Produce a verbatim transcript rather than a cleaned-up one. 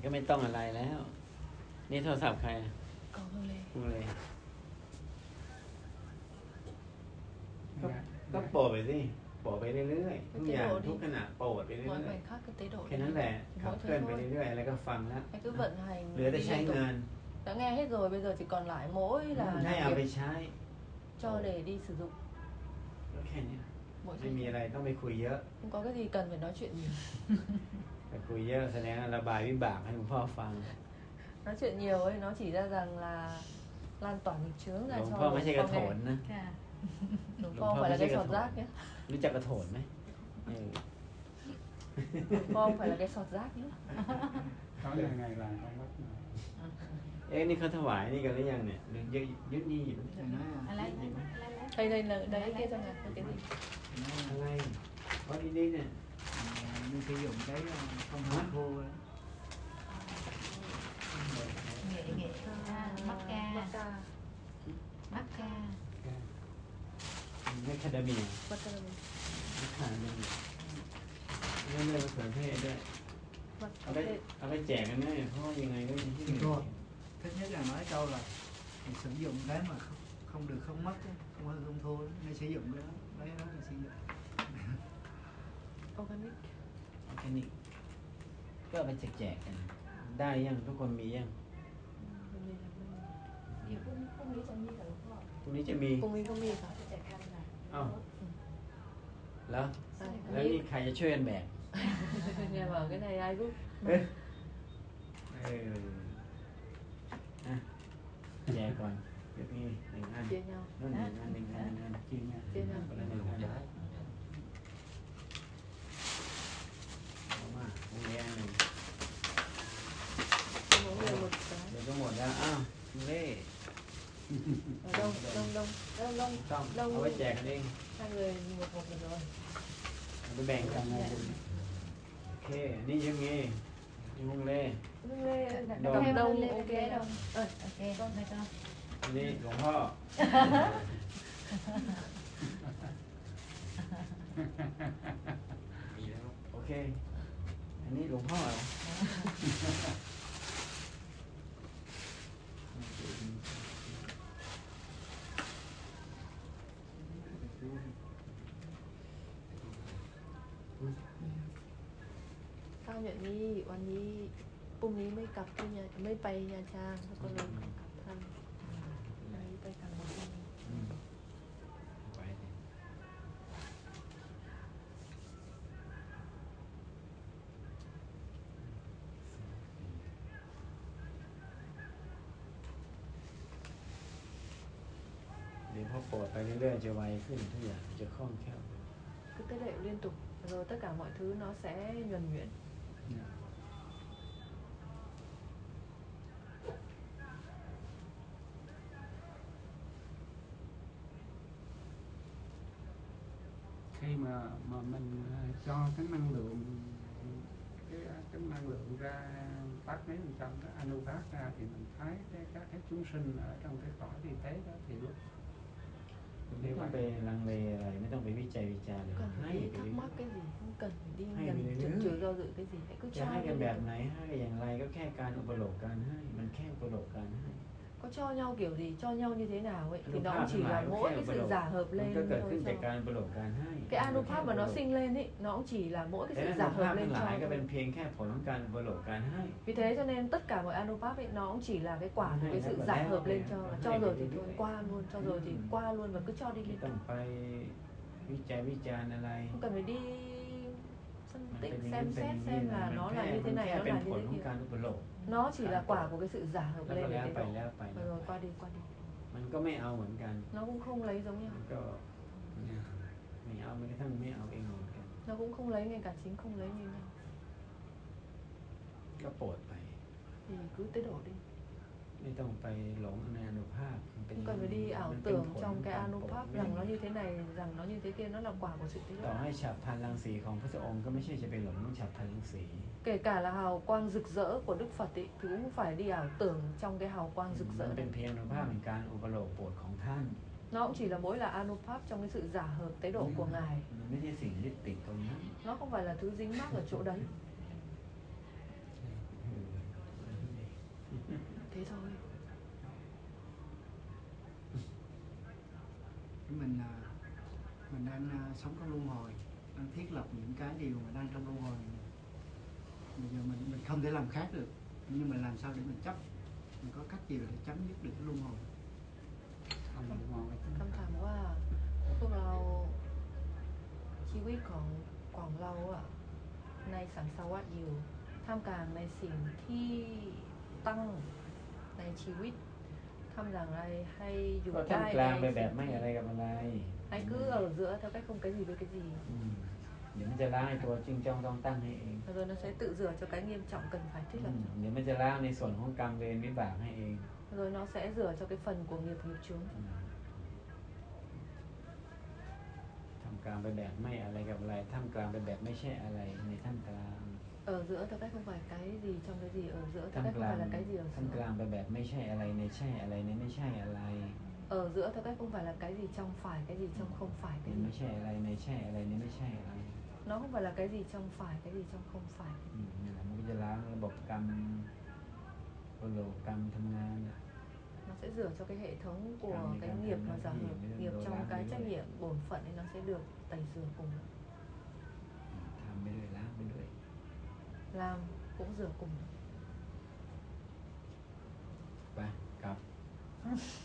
ก็ไม่ต้องอะไรแล้วนี่โทรศัพท์ใครอ่ะ Còn hơn lên มึงเลยก็ก็โปรดไปสิโปรดไปเรื่อยๆทุกอย่างทุกขณะโปรดไปเรื่ Mỗi อย khoảnh khắc cái tế độ ๆแค่นั้นแหละขับเคลื่อนไปเรื่อยๆแล้วก็ฟังแล้ว Hãy cứ vận hành เหลือแต่ đi ใช้ liên tục. เงิน Đã nghe hết rồi, bây giờ chỉ còn lại mỗi là ให้เอา làm ไป việc ใช้ cho để đi sử dụng. ก็แค่นี้ Mỗi ไม่ khi มีอะไรต้องไปคุยเยอะ không có cái gì cần phải nói chuyện nhiều. แต่คุยเยอะแสดงว่าระบายวิบากให้หลวงพ่อฟัง Nói chuyện nhiều ấy, nó chỉ ra rằng là lan tỏa nghiệp chướng ห ra ลวง cho พ่อไม่ใช่กระโถ nghe. นนะค่ะ Đúng không phải là cái sọt rác nhé. รู้จักกระโถนไหมเออ Không phải là cái sọt rác nhé. Có ngày ngày làm con bắt mà. เอ๊ะนี่เขาถวายนี่กันหรือยังเนี่ยหรือยึดยึดนี่อยู่ Thì nói à, อะไรยึดไหมอะไรอะไร Đây đây là đấy kia cho ngài cái gì? thì nói อะไรเพราะที่นี่เนี่ย là mình sử dụng cái không hóa khô đó. nghệ nghệ à, mắc ca Mắc ca. mắc ca ไม่คาเดเมีย Mắc ca. ไม่ขาดเลยเรื่องเรื่องมะเขือเทศด้วย Mắc เอาไป ca. เอาไปแจกกันได้เพราะว่ายังไงก็ยังที่ Thì cô, thứ nhất là nói câu là mình sử dụng cái mà không, không được không mất ấy, không hư không thua, nên sử dụng cái đó, lấy đó mình sử dụng. Organic. แค่นี้ก็เอาไปแจกๆกันได้ยังทุกคนมียังเดี๋ยวพรุ่งพรุ่งนี้จะมีกับหลวงพ่อพรุ่งนี้จะมี Không mi không mi cả. จะแจกกันค่ะอ้าวแล้ว Đây, แล้วนี่ใครจะช่วยกันแบก Nghe bảo cái này ai giúp? เอ๊ะเอออ่ะแจกก่อนเดี๋ยวนี้หนึ่งอัน Chia nhau. นู่นหนึ่งอันหนึ่งอันหนึ่งอันกินเนี่ย Chia nhau. คนละหนึ่งอันเอามาตรงนี้อันหนึ่ง Mỗi người một cái. เดี๋ยวก็หมดแล้วอ้าวเล่ Ở đông đông đông đông đông ต้อง đông เอาไว้แจกกันเอง hai người một một được rồi. เอาไปแบ่งกันนะโอเคอันนี่ยังไงยังงเล่ Đông lên Đông. đông đông lên ok cái đông. đông ok con này con อันนี้หลวงพ่อโอเคอันนี้หลวงพ่อเหรอ Sao nhận điวันนี้พรุ่งนี้ไม่กลับที่เนี่ยไม่ไปยาชางแล้วก็เลยกลับทางวันนี้ไปทางบนอืมไว้ดิเดี๋ยวพอโปรดไปเรื่อยๆจะไวขึ้นทุกอย่างจะคล่องแคล่ว cứ tế lệ liên tục rồi tất cả mọi thứ nó sẽ nhuần nhuyễn. Dạ. Khi mà mà mình à, cho cái năng lượng cái cái năng lượng ra phát mấy phần trăm cái anuvat ra thì mình thấy cái các cái chúng sinh ở trong cái cõi vi tế đó thì lúc ไม่ต้องไปลังเลอะไรไม่ต้องไปวิจัยวิจารณ์เลย Cần ให้ phải đi ไป thắc เรื่อย mắc cái gì, không cần phải đi Hay nhầm vì đấy chần nữa. chừ do dự cái gì, hãy cứ จะ cho ให้ đi กัน liên แบบ tục. ไหนให้อย่างไรก็แค่การอุปโลกการให้มันแค่อุปโลกการให้ Có cho nhau kiểu gì, cho nhau như thế nào ấy thì nó Anupap cũng chỉ ทั้งหลาย là ก็ mỗi แค่อุ cái ป sự โลก giả hợp มัน lên ก็เกิดขึ้น thôi จาก sao? การอุปโลกการให้ Cái anupap mà nó sinh lên ấy, nó cũng chỉ là mỗi cái แต่ sự นั้น giả ภาพ hợp ทั้ lên งห cho ลายก็เป็น thôi. เพียงแค่ผลของการอุปโลกการให้ Vì thế cho nên tất cả mọi anupap ấy nó cũng chỉ là cái quả của cái sự giả hợp lên cho, cho rồi thì thôi qua luôn, cho rồi thì qua luôn và cứ cho đi ไม่ liên ต้อ tục. งไปวิจัยวิจารณ์อะไร Không cần phải đi phân มัน tích เป็นอย่างนี้ xem เป็นอ xét ย่างนี้ xem นะ là มัน nó แค่ là như มั thế น này, แค่ nó เป็น là ผ như ล thế ของ kia. การอุปโลก Nó chỉ là quả của cái sự giả hợp แล้วก็ lên แล้ว để ไป tiến แล้วไป độ. Rồi qua đi, qua đi. มันก็ไม่เอาเหมือนกัน Nó cũng không lấy giống มั nhau. นก็ไม่เอาไม่กระทั่งไม่เอาเองเหมือนกัน Nó cũng không lấy, ngay cả chính không lấy như nhau. ก็โปรดไป Thì cứ tế độ đi. ไม่ต้องไปหลงในอนุภาพมันเป็น Không cần phải đi ảo มันเป็น tưởng ผล trong ข cái องการโปรด anupap ไม่ rằng nó như thế này, rằng nó như thế kia, nó là quả của sự tế ต่อ độ. ให้ฉับพลันรังสีของพระองค์ก็ไม่ใช่จะไปหลงฉับพลันรังสี Kể cả là hào quang rực rỡ của Đức Phật ý, thì cũng không phải đi ảo tưởng trong cái hào quang rực มัน rỡ เป็น này. เพียงอนุภาพแห่งการอุปโลกโปรดของท่าน Nó cũng chỉ là mỗi là anupap trong cái sự giả hợp tế độ của Ngài. มันไม่ใช่สิ่งยึดติดตรงนั้น Nó không phải là thứ dính mắc ở chỗ đấy. เออ Thế thôi. Mình à, mình đang à, sống trong luân hồi, đang thiết lập những cái điều mà đang trong luân hồi này. Bây giờ mình mình không thể làm khác được, nhưng mà làm sao để mình chấp, mình có cách gì để chấm dứt được cái luân hồi. ทำมองไปที่คำถามว่าพวกเราชีวิตของของเราอะในสังสารวัฏอยู่ท่ามกลางในสิ่งที่ตั้งในชีวิตทำอย่างไรให้อยู่ก็ได้ท่ามกลางไปในแบบสิ่งไม่ที่อะไรกับอะไร hãy cứ ở giữa theo cách không cái gì với cái gì อืมเดี๋ยวมันจะล้างไอ้ตัวจริงจ้องต้องตั้งให้เอง rồi nó sẽ tự rửa cho cái nghiêm trọng cần phải thiết อื lập มเดี๋ยวมันจะล้างในส่วนของกรรมเวรวิบากให้เอง rồi nó sẽ rửa cho cái phần của nghiệp nghiệp chướng อืมทำกลางไปแบบไม่อะไรกับอะไรท่ามกลางไปแบบไม่ใช่อะไรในท่ามกลาง ở giữa theo cách không phải cái gì trong cái gì ở giữa theo ท่าม cách ก không ลาง phải là cái gì ở ท่ามก giữa ลางไปแบบไม่ใช่อะไรในใช่อะไรในไม่ใช่อะไร ở giữa theo cách không phải là cái gì trong phải cái gì trong không phải ใน cái ไม่ gì ใช่อะไรในใช่อะไรในไม่ใช่อะไร nó không phải là cái gì trong phải cái gì trong không phải อืมนี่แหละมันก็จะล้างระบบกรรมโอโลกรรมทำงาน nó sẽ rửa cho cái hệ thống của Cảm cái cảm nghiệp thấy mà nó giả gì hợp mới nghiệp đồ trong làm cái như trách vậy. nhiệm bổn phận ấy nó sẽ được tẩy rửa cùng อืมทำไปด้วยล้างไปด้วย làm cũng rửa cùng ไปกลับ